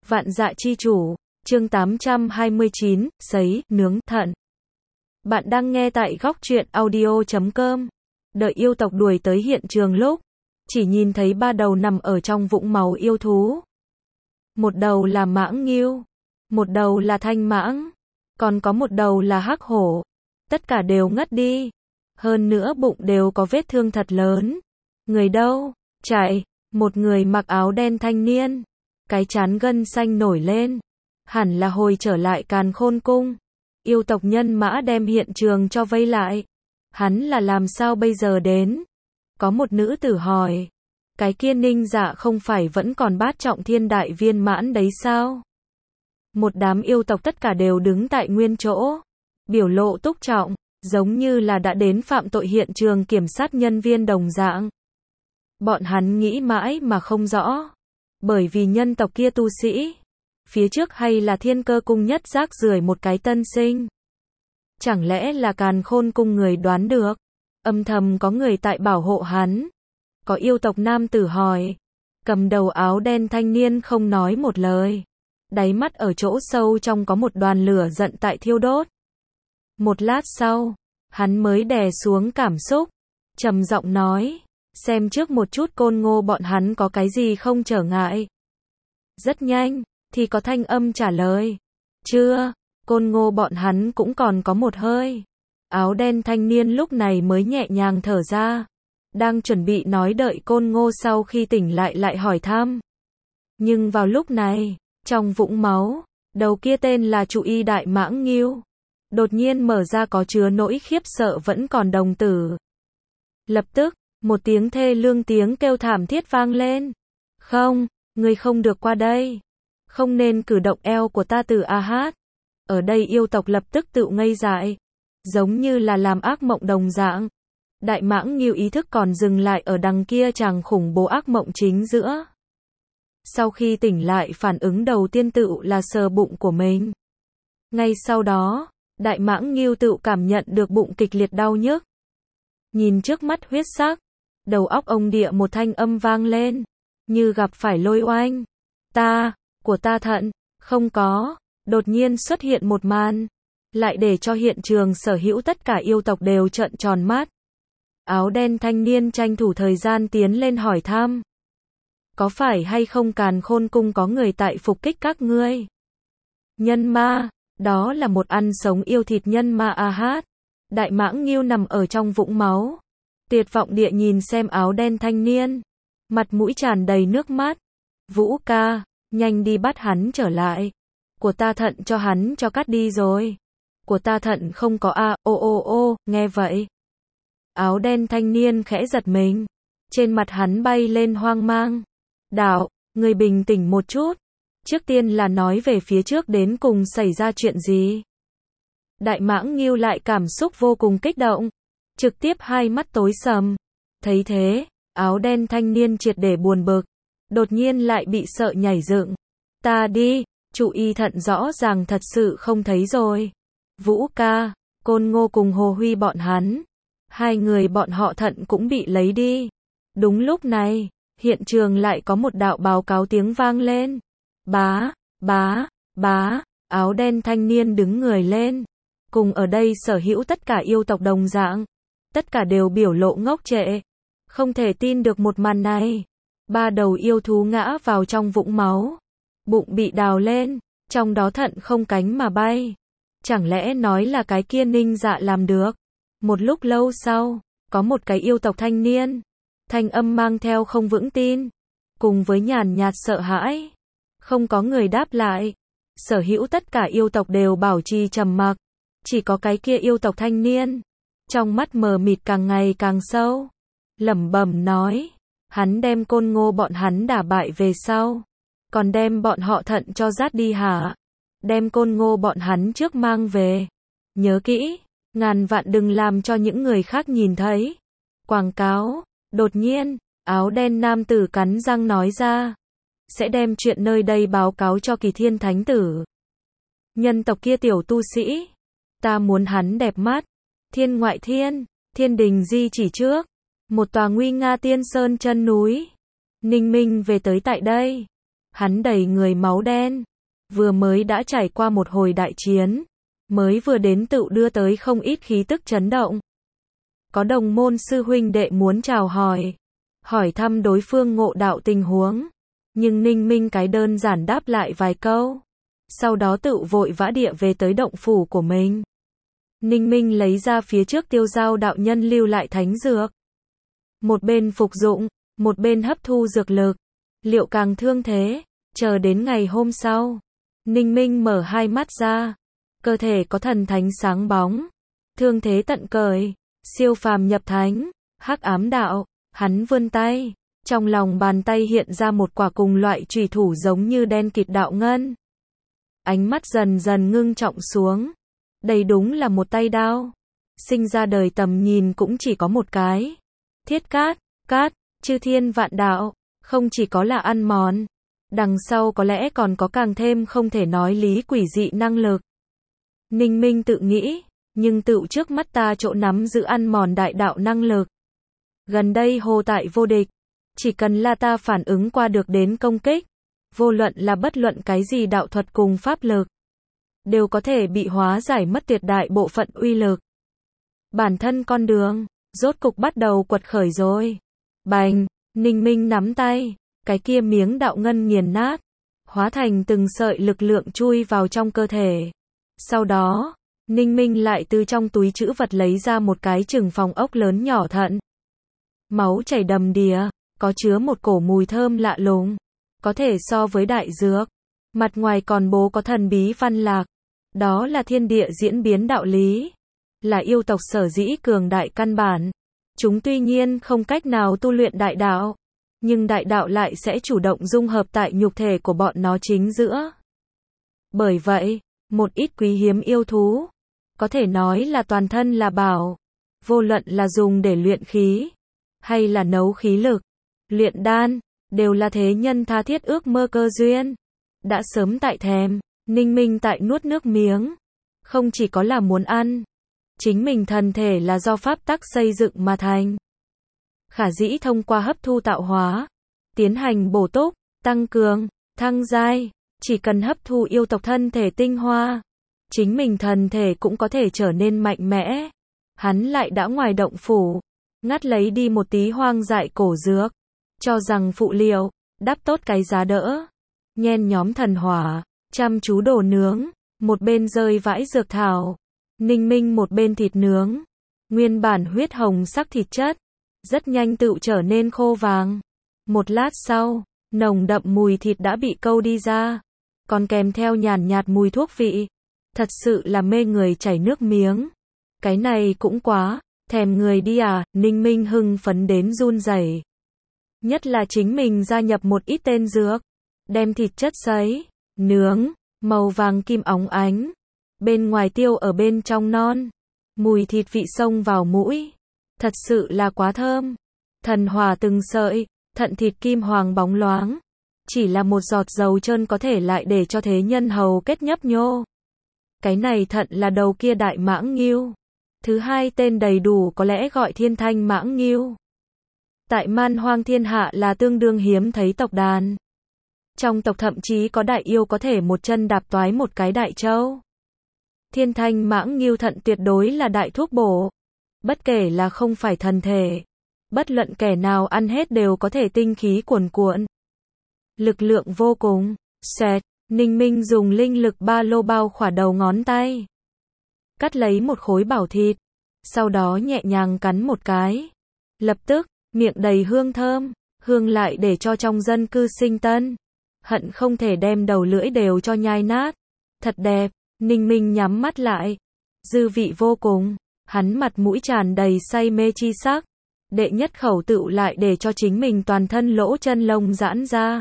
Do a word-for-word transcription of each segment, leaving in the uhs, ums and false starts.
Vạn dạ chi chủ, chương tám trăm hai mươi chín, sấy, nướng, thận. Bạn đang nghe tại góc truyện audio chấm com. Đợi yêu tộc đuổi tới hiện trường lúc, chỉ nhìn thấy ba đầu nằm ở trong vũng máu yêu thú. Một đầu là mãng ngưu, một đầu là thanh mãng, còn có một đầu là hắc hổ. Tất cả đều ngất đi. Hơn nữa bụng đều có vết thương thật lớn. Người đâu? Chạy. Một người mặc áo đen thanh niên. Cái trán gân xanh nổi lên. Hẳn là hồi trở lại Càn Khôn Cung. Yêu tộc nhân mã đem hiện trường cho vây lại. Hắn là làm sao bây giờ đến? Có một nữ tử hỏi. Cái kia Ninh Dạ không phải vẫn còn bát trọng thiên đại viên mãn đấy sao? Một đám yêu tộc tất cả đều đứng tại nguyên chỗ. Biểu lộ túc trọng, giống như là đã đến phạm tội hiện trường kiểm sát nhân viên đồng dạng. Bọn hắn nghĩ mãi mà không rõ. Bởi vì nhân tộc kia tu sĩ, phía trước hay là Thiên Cơ Cung nhất rác rưởi một cái tân sinh. Chẳng lẽ là Càn Khôn Cung người đoán được, âm thầm có người tại bảo hộ hắn. Có yêu tộc nam tử hỏi. Cầm đầu áo đen thanh niên không nói một lời. Đáy mắt ở chỗ sâu trong có một đoàn lửa giận tại thiêu đốt. Một lát sau, hắn mới đè xuống cảm xúc, trầm giọng nói, xem trước một chút Côn Ngô bọn hắn có cái gì không trở ngại. Rất nhanh, thì có thanh âm trả lời, chưa, Côn Ngô bọn hắn cũng còn có một hơi. Áo đen thanh niên lúc này mới nhẹ nhàng thở ra, đang chuẩn bị nói đợi Côn Ngô sau khi tỉnh lại lại hỏi thăm. Nhưng vào lúc này, trong vũng máu, đầu kia tên là Trụ Y Đại Mãng Ngưu, đột nhiên mở ra có chứa nỗi khiếp sợ vẫn còn đồng tử. Lập tức, một tiếng thê lương tiếng kêu thảm thiết vang lên. Không, ngươi không được qua đây. Không nên cử động eo của ta từ A Hát. Ở đây yêu tộc lập tức tự ngây dại. Giống như là làm ác mộng đồng dạng. Đại Mãng Ngưu ý thức còn dừng lại ở đằng kia chàng khủng bố ác mộng chính giữa. Sau khi tỉnh lại phản ứng đầu tiên tự là sờ bụng của mình. Ngay sau đó, Đại Mãng Ngưu tự cảm nhận được bụng kịch liệt đau nhức. Nhìn trước mắt huyết sắc, đầu óc ông địa một thanh âm vang lên, như gặp phải lôi oanh. Ta, của ta thận, không có, đột nhiên xuất hiện một màn, lại để cho hiện trường sở hữu tất cả yêu tộc đều trợn tròn mắt. Áo đen thanh niên tranh thủ thời gian tiến lên hỏi thăm. Có phải hay không Càn Khôn Cung có người tại phục kích các ngươi? Nhân ma, đó là một ăn sống yêu thịt nhân ma A Hát. Đại Mãng Ngưu nằm ở trong vũng máu. Tuyệt vọng địa nhìn xem áo đen thanh niên. Mặt mũi tràn đầy nước mắt. Vũ ca, nhanh đi bắt hắn trở lại. Của ta thận cho hắn cho cắt đi rồi. Của ta thận không có a, ô ô ô, nghe vậy. Áo đen thanh niên khẽ giật mình. Trên mặt hắn bay lên hoang mang. Đạo, người bình tĩnh một chút. Trước tiên là nói về phía trước đến cùng xảy ra chuyện gì. Đại Mãng Ngưu lại cảm xúc vô cùng kích động. Trực tiếp hai mắt tối sầm. Thấy thế, áo đen thanh niên triệt để buồn bực. Đột nhiên lại bị sợ nhảy dựng. Ta đi, Trụ Y thận rõ ràng thật sự không thấy rồi. Vũ ca, Côn Ngô cùng Hồ Huy bọn hắn. Hai người bọn họ thận cũng bị lấy đi. Đúng lúc này, hiện trường lại có một đạo báo cáo tiếng vang lên. Bá, bá, bá, áo đen thanh niên đứng người lên. Cùng ở đây sở hữu tất cả yêu tộc đồng dạng. Tất cả đều biểu lộ ngốc trệ. Không thể tin được một màn này. Ba đầu yêu thú ngã vào trong vũng máu. Bụng bị đào lên. Trong đó thận không cánh mà bay. Chẳng lẽ nói là cái kia Ninh Dạ làm được? Một lúc lâu sau, có một cái yêu tộc thanh niên. Thanh âm mang theo không vững tin. Cùng với nhàn nhạt sợ hãi. Không có người đáp lại. Sở hữu tất cả yêu tộc đều bảo trì trầm mặc. Chỉ có cái kia yêu tộc thanh niên. Trong mắt mờ mịt càng ngày càng sâu. Lẩm bẩm nói. Hắn đem Côn Ngô bọn hắn đả bại về sau. Còn đem bọn họ thận cho rát đi hả? Đem Côn Ngô bọn hắn trước mang về. Nhớ kỹ. Ngàn vạn đừng làm cho những người khác nhìn thấy. Quảng cáo. Đột nhiên, áo đen nam tử cắn răng nói ra. Sẽ đem chuyện nơi đây báo cáo cho Kỳ Thiên Thánh Tử. Nhân tộc kia tiểu tu sĩ. Ta muốn hắn đẹp mắt. Thiên ngoại thiên, thiên đình di chỉ trước. Một tòa nguy nga tiên sơn chân núi. Ninh Minh về tới tại đây. Hắn đầy người máu đen, vừa mới đã trải qua một hồi đại chiến, mới vừa đến tựu đưa tới không ít khí tức chấn động. Có đồng môn sư huynh đệ muốn chào hỏi, hỏi thăm đối phương ngộ đạo tình huống, nhưng Ninh Minh cái đơn giản đáp lại vài câu, sau đó tựu vội vã địa về tới động phủ của mình. Ninh Minh lấy ra phía trước Tiêu Giao đạo nhân lưu lại thánh dược, một bên phục dụng, một bên hấp thu dược lực, liệu càng thương thế. Chờ đến ngày hôm sau, Ninh Minh mở hai mắt ra, cơ thể có thần thánh sáng bóng, thương thế tận cởi, siêu phàm nhập thánh, hắc ám đạo. Hắn vươn tay, trong lòng bàn tay hiện ra một quả cùng loại chùy thủ giống như đen kịt đạo ngân. Ánh mắt dần dần ngưng trọng xuống, đây đúng là một tay đao. Sinh ra đời tầm nhìn cũng chỉ có một cái. Thiết cát, cát, chư thiên vạn đạo, không chỉ có là ăn mòn, đằng sau có lẽ còn có càng thêm không thể nói lý quỷ dị năng lực. Ninh Minh tự nghĩ, nhưng tựu trước mắt ta chỗ nắm giữ ăn mòn đại đạo năng lực. Gần đây hồ tại vô địch, chỉ cần là ta phản ứng qua được đến công kích, vô luận là bất luận cái gì đạo thuật cùng pháp lực, đều có thể bị hóa giải mất tuyệt đại bộ phận uy lực. Bản thân con đường, rốt cục bắt đầu quật khởi rồi. Bành, Ninh Minh nắm tay, cái kia miếng đạo ngân nghiền nát, hóa thành từng sợi lực lượng chui vào trong cơ thể. Sau đó, Ninh Minh lại từ trong túi trữ vật lấy ra một cái chừng phòng ốc lớn nhỏ thận. Máu chảy đầm đìa, có chứa một cổ mùi thơm lạ lùng, có thể so với đại dược. Mặt ngoài còn bố có thần bí văn lạc, đó là thiên địa diễn biến đạo lý, là yêu tộc sở dĩ cường đại căn bản. Chúng tuy nhiên không cách nào tu luyện đại đạo, nhưng đại đạo lại sẽ chủ động dung hợp tại nhục thể của bọn nó chính giữa. Bởi vậy, một ít quý hiếm yêu thú, có thể nói là toàn thân là bảo, vô luận là dùng để luyện khí, hay là nấu khí lực, luyện đan, đều là thế nhân tha thiết ước mơ cơ duyên. Đã sớm tại thèm, Ninh Minh tại nuốt nước miếng, không chỉ có là muốn ăn, chính mình thần thể là do pháp tắc xây dựng mà thành. Khả dĩ thông qua hấp thu tạo hóa, tiến hành bổ túc, tăng cường, thăng giai, chỉ cần hấp thu yêu tộc thân thể tinh hoa, chính mình thần thể cũng có thể trở nên mạnh mẽ. Hắn lại đã ngoài động phủ, ngắt lấy đi một tí hoang dại cổ dược, cho rằng phụ liệu, đắp tốt cái giá đỡ. Nhen nhóm thần hỏa, chăm chú đổ nướng, một bên rơi vãi dược thảo, Ninh Minh một bên thịt nướng. Nguyên bản huyết hồng sắc thịt chất, rất nhanh tựu trở nên khô vàng. Một lát sau, nồng đậm mùi thịt đã bị câu đi ra, còn kèm theo nhàn nhạt mùi thuốc vị. Thật sự là mê người chảy nước miếng. Cái này cũng quá, thèm người đi à, Ninh Minh hưng phấn đến run rẩy. Nhất là chính mình gia nhập một ít tên dược, đem thịt chất sấy, nướng, màu vàng kim óng ánh, bên ngoài tiêu ở bên trong non, mùi thịt vị xông vào mũi, thật sự là quá thơm. Thần hỏa từng sợi, thận thịt kim hoàng bóng loáng, chỉ là một giọt dầu trơn có thể lại để cho thế nhân hầu kết nhấp nhô. Cái này thận là đầu kia đại mãng ngưu. Thứ hai tên đầy đủ có lẽ gọi thiên thanh mãng ngưu. Tại man hoang thiên hạ là tương đương hiếm thấy tộc đàn. Trong tộc thậm chí có đại yêu có thể một chân đạp toái một cái đại châu. Thiên thanh mãng ngưu thận tuyệt đối là đại thuốc bổ. Bất kể là không phải thần thể, bất luận kẻ nào ăn hết đều có thể tinh khí cuồn cuộn. Lực lượng vô cùng. Xẹt, Ninh Minh dùng linh lực ba lô bao khỏa đầu ngón tay. Cắt lấy một khối bảo thịt, sau đó nhẹ nhàng cắn một cái. Lập tức, miệng đầy hương thơm, hương lại để cho trong dân cư sinh tân. Hận không thể đem đầu lưỡi đều cho nhai nát. Thật đẹp, Ninh Minh nhắm mắt lại. Dư vị vô cùng, hắn mặt mũi tràn đầy say mê chi sắc. Đệ nhất khẩu tựu lại để cho chính mình toàn thân lỗ chân lông giãn ra.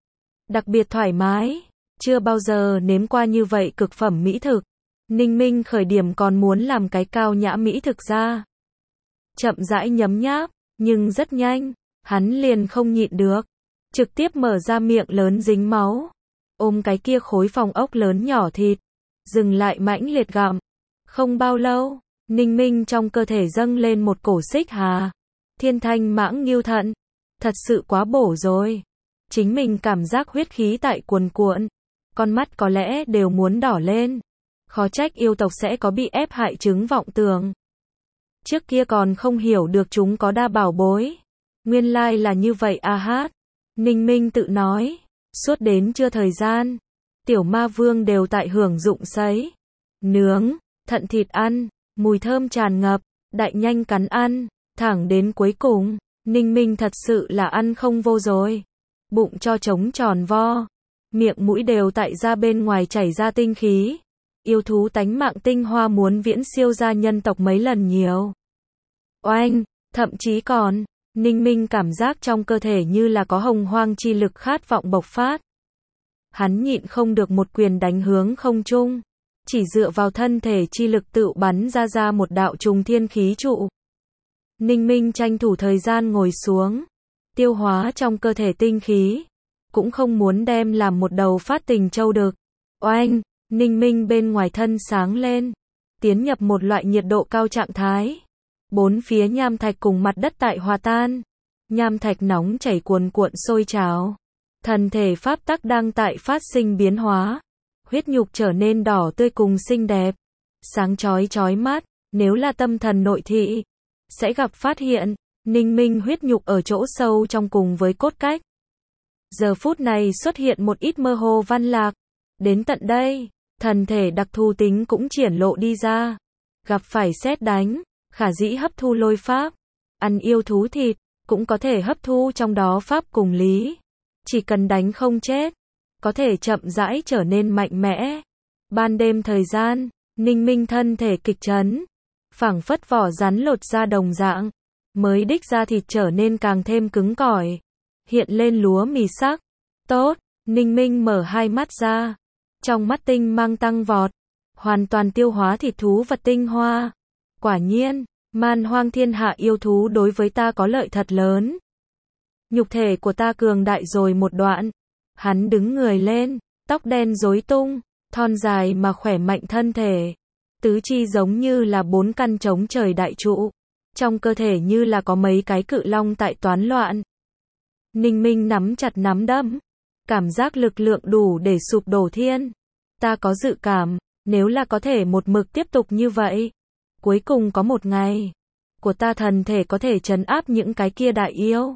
Đặc biệt thoải mái, chưa bao giờ nếm qua như vậy cực phẩm mỹ thực. Ninh Minh khởi điểm còn muốn làm cái cao nhã mỹ thực ra. Chậm rãi nhấm nháp, nhưng rất nhanh, hắn liền không nhịn được. Trực tiếp mở ra miệng lớn dính máu. Ôm cái kia khối phòng ốc lớn nhỏ thịt. Dừng lại mãnh liệt gặm. Không bao lâu, Ninh Minh trong cơ thể dâng lên một cổ xích hà. Thiên thanh mãng ngưu thận. Thật sự quá bổ rồi. Chính mình cảm giác huyết khí tại cuồn cuộn, con mắt có lẽ đều muốn đỏ lên. Khó trách yêu tộc sẽ có bị ép hại chứng vọng tưởng. Trước kia còn không hiểu được chúng có đa bảo bối. Nguyên lai là như vậy a hát. Ninh Minh tự nói. Suốt đến trưa thời gian, tiểu ma vương đều tại hưởng dụng sấy, nướng, thận thịt ăn, mùi thơm tràn ngập, đại nhanh cắn ăn, thẳng đến cuối cùng, Ninh Minh thật sự là ăn không vô rồi. Bụng cho trống tròn vo, miệng mũi đều tại ra bên ngoài chảy ra tinh khí. Yêu thú tánh mạng tinh hoa muốn viễn siêu ra nhân tộc mấy lần nhiều. Oanh, thậm chí còn, Ninh Minh cảm giác trong cơ thể như là có hồng hoang chi lực khát vọng bộc phát. Hắn nhịn không được một quyền đánh hướng không trung, chỉ dựa vào thân thể chi lực tự bắn ra ra một đạo trùng thiên khí trụ. Ninh Minh tranh thủ thời gian ngồi xuống, tiêu hóa trong cơ thể tinh khí, cũng không muốn đem làm một đầu phát tình châu đực. Oanh, Ninh Minh bên ngoài thân sáng lên, tiến nhập một loại nhiệt độ cao trạng thái. Bốn phía nham thạch cùng mặt đất tại hòa tan, nham thạch nóng chảy cuồn cuộn sôi trào. Thần thể pháp tắc đang tại phát sinh biến hóa, huyết nhục trở nên đỏ tươi cùng xinh đẹp, sáng chói chói mắt. Nếu là tâm thần nội thị, sẽ gặp phát hiện, Ninh Minh huyết nhục ở chỗ sâu trong cùng với cốt cách. Giờ phút này xuất hiện một ít mơ hồ văn lạc. Đến tận đây, thần thể đặc thù tính cũng triển lộ đi ra. Gặp phải sét đánh, khả dĩ hấp thu lôi pháp, ăn yêu thú thịt, cũng có thể hấp thu trong đó pháp cùng lý. Chỉ cần đánh không chết, có thể chậm rãi trở nên mạnh mẽ. Ban đêm thời gian, Ninh Minh thân thể kịch chấn, phảng phất vỏ rắn lột ra đồng dạng, mới đích ra thịt trở nên càng thêm cứng cỏi, hiện lên lúa mì sắc. Tốt, Ninh Minh mở hai mắt ra, trong mắt tinh mang tăng vọt, hoàn toàn tiêu hóa thịt thú vật tinh hoa. Quả nhiên, man hoang thiên hạ yêu thú đối với ta có lợi thật lớn. Nhục thể của ta cường đại rồi một đoạn. Hắn đứng người lên, tóc đen rối tung, thon dài mà khỏe mạnh thân thể. Tứ chi giống như là bốn căn trống trời đại trụ. Trong cơ thể như là có mấy cái cự long tại toán loạn. Ninh Minh nắm chặt nắm đấm. Cảm giác lực lượng đủ để sụp đổ thiên. Ta có dự cảm, nếu là có thể một mực tiếp tục như vậy, cuối cùng có một ngày, của ta thần thể có thể trấn áp những cái kia đại yêu.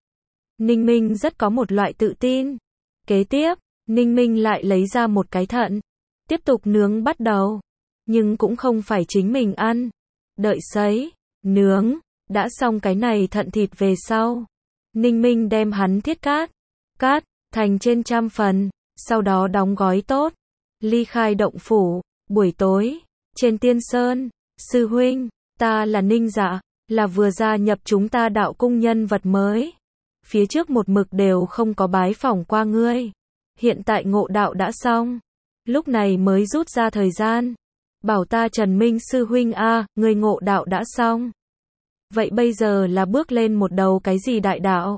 Ninh Minh rất có một loại tự tin. Kế tiếp, Ninh Minh lại lấy ra một cái thận, tiếp tục nướng bắt đầu. Nhưng cũng không phải chính mình ăn. Đợi sấy, nướng, đã xong cái này thận thịt về sau. Ninh Minh đem hắn thiết cát, cát, thành trên trăm phần, sau đó đóng gói tốt. Ly khai động phủ, buổi tối, trên Tiên Sơn, sư huynh, ta là Ninh Dạ, là vừa gia nhập chúng ta đạo cung nhân vật mới. Phía trước một mực đều không có bái phỏng qua ngươi. Hiện tại ngộ đạo đã xong. Lúc này mới rút ra thời gian. Bảo ta Trần Minh sư huynh a, ngươi ngộ đạo đã xong. Vậy bây giờ là bước lên một đầu cái gì đại đạo?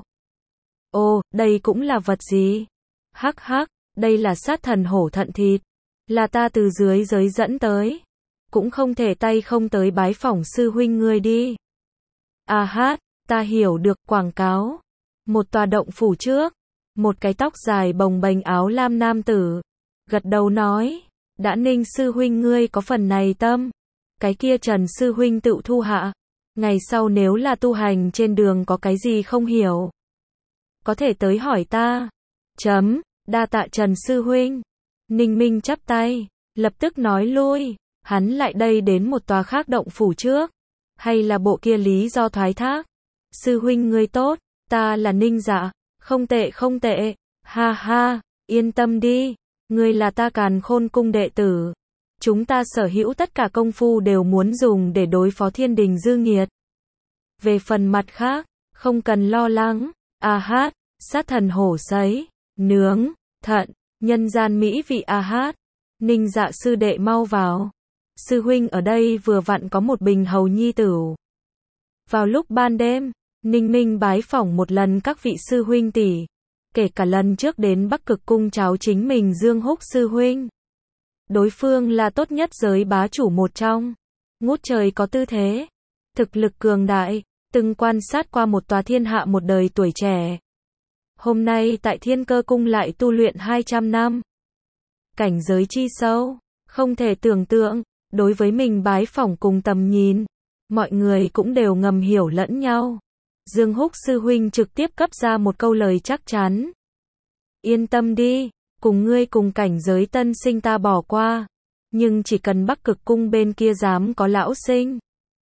Ồ, đây cũng là vật gì? Hắc hắc, đây là sát thần hổ thận thịt. Là ta từ dưới giới dẫn tới. Cũng không thể tay không tới bái phỏng sư huynh ngươi đi. A hát, ta hiểu được quảng cáo. Một tòa động phủ trước, một cái tóc dài bồng bềnh áo lam nam tử, gật đầu nói, đã Ninh sư huynh ngươi có phần này tâm, cái kia Trần sư huynh tự thu hạ, ngày sau nếu là tu hành trên đường có cái gì không hiểu, có thể tới hỏi ta. Chấm, đa tạ Trần sư huynh. Ninh Minh chắp tay, lập tức nói lui, hắn lại đây đến một tòa khác động phủ trước, hay là bộ kia lý do thoái thác. Sư huynh ngươi tốt. Ta là Ninh Dạ, không tệ không tệ, ha ha, yên tâm đi, ngươi là ta Càn Khôn cung đệ tử. Chúng ta sở hữu tất cả công phu đều muốn dùng để đối phó thiên đình dư nghiệt. Về phần mặt khác, không cần lo lắng, a hát, sát thần hổ sấy, nướng, thận, nhân gian mỹ vị a hát. Ninh Dạ sư đệ mau vào. Sư huynh ở đây vừa vặn có một bình hầu nhi tửu. Vào lúc ban đêm, Ninh Minh bái phỏng một lần các vị sư huynh tỷ, kể cả lần trước đến Bắc Cực cung cháu chính mình Dương Húc sư huynh. Đối phương là tốt nhất giới bá chủ một trong, ngút trời có tư thế, thực lực cường đại, từng quan sát qua một tòa thiên hạ một đời tuổi trẻ. hôm nay tại Thiên Cơ Cung lại tu luyện hai trăm năm. Cảnh giới chi sâu, không thể tưởng tượng, đối với mình bái phỏng cùng tầm nhìn, mọi người cũng đều ngầm hiểu lẫn nhau. Dương Húc sư huynh trực tiếp cấp ra một câu lời chắc chắn. Yên tâm đi, cùng ngươi cùng cảnh giới tân sinh ta bỏ qua, nhưng chỉ cần Bắc Cực Cung bên kia dám có lão sinh,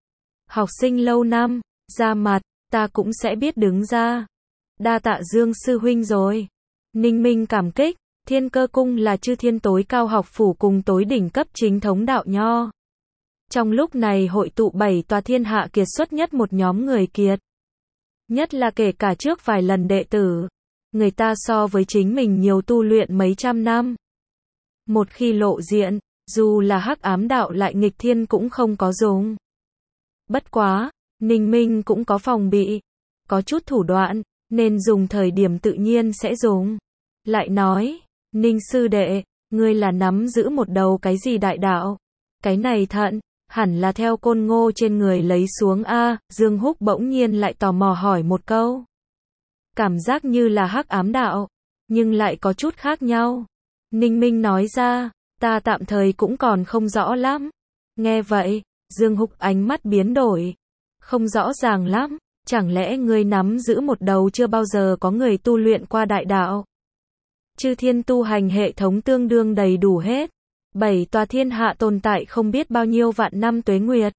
học sinh lâu năm, ra mặt, ta cũng sẽ biết đứng ra. Đa tạ Dương sư huynh rồi. Ninh Minh cảm kích, Thiên Cơ Cung là chư thiên tối cao học phủ cùng tối đỉnh cấp chính thống đạo nho. Trong lúc này hội tụ bảy tòa thiên hạ kiệt xuất nhất một nhóm người kiệt. Nhất là kể cả trước vài lần đệ tử, người ta so với chính mình nhiều tu luyện mấy trăm năm. Một khi lộ diện, dù là hắc ám đạo lại nghịch thiên cũng không có dùng. Bất quá, Ninh Minh cũng có phòng bị, có chút thủ đoạn, nên dùng thời điểm tự nhiên sẽ dùng. Lại nói, Ninh sư đệ, ngươi là nắm giữ một đầu cái gì đại đạo? Cái này thận, hẳn là theo côn ngô trên người lấy xuống a. Dương Húc bỗng nhiên lại tò mò hỏi một câu. Cảm giác như là hắc ám đạo, nhưng lại có chút khác nhau. Ninh Minh nói ra, ta tạm thời cũng còn không rõ lắm. Nghe vậy, Dương Húc ánh mắt biến đổi. Không rõ ràng lắm, chẳng lẽ ngươi nắm giữ một đầu chưa bao giờ có người tu luyện qua đại đạo? Chư thiên tu hành hệ thống tương đương đầy đủ hết. Bảy tòa thiên hạ tồn tại không biết bao nhiêu vạn năm tuế nguyệt.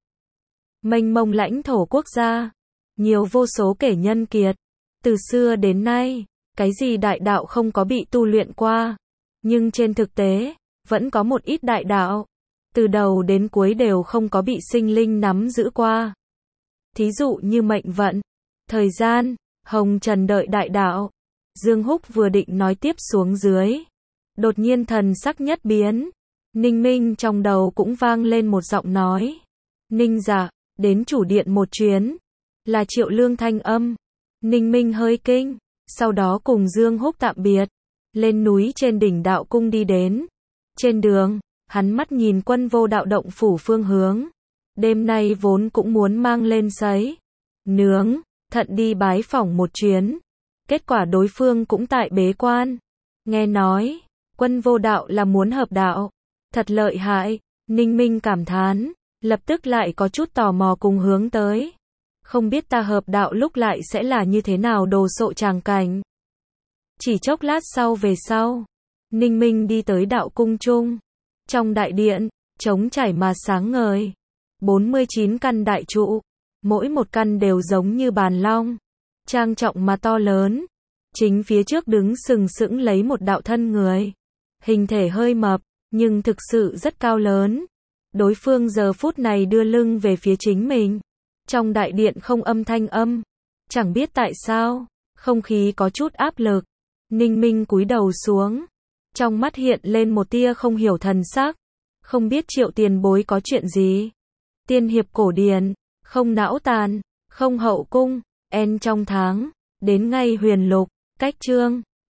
Mênh mông lãnh thổ quốc gia. Nhiều vô số kể nhân kiệt. Từ xưa đến nay, cái gì đại đạo không có bị tu luyện qua. Nhưng trên thực tế, vẫn có một ít đại đạo. Từ đầu đến cuối đều không có bị sinh linh nắm giữ qua. Thí dụ như mệnh vận, thời gian, hồng trần đợi đại đạo. Dương Húc vừa định nói tiếp xuống dưới. Đột nhiên thần sắc nhất biến. Ninh Minh trong đầu cũng vang lên một giọng nói. Ninh dạ, đến chủ điện một chuyến. Là Triệu Lương thanh âm. Ninh Minh hơi kinh. Sau đó cùng Dương Húc tạm biệt. Lên núi trên đỉnh đạo cung đi đến. Trên đường, hắn mắt nhìn Quân Vô Đạo động phủ phương hướng. Đêm nay vốn cũng muốn mang lên sấy nướng, thận đi bái phỏng một chuyến. Kết quả đối phương cũng tại bế quan. Nghe nói, Quân Vô Đạo là muốn hợp đạo. Thật lợi hại, Ninh Minh cảm thán, lập tức lại có chút tò mò cùng hướng tới. Không biết ta hợp đạo lúc lại sẽ là như thế nào đồ sộ tràng cảnh. Chỉ chốc lát sau về sau, Ninh Minh đi tới đạo cung chung. Trong đại điện, trống trải mà sáng ngời. bốn mươi chín căn đại trụ, mỗi một căn đều giống như bàn long. Trang trọng mà to lớn. Chính phía trước đứng sừng sững lấy một đạo thân người. Hình thể hơi mập, nhưng thực sự rất cao lớn. Đối phương giờ phút này đưa lưng về phía chính mình. Trong đại điện không âm thanh âm. Chẳng biết tại sao, không khí có chút áp lực. Ninh Minh cúi đầu xuống. Trong mắt hiện lên một tia không hiểu thần sắc. Không biết Triệu tiền bối có chuyện gì. Tiên hiệp cổ điển, không não tàn, không hậu cung, en trong tháng, đến ngay huyền lục, cách chương.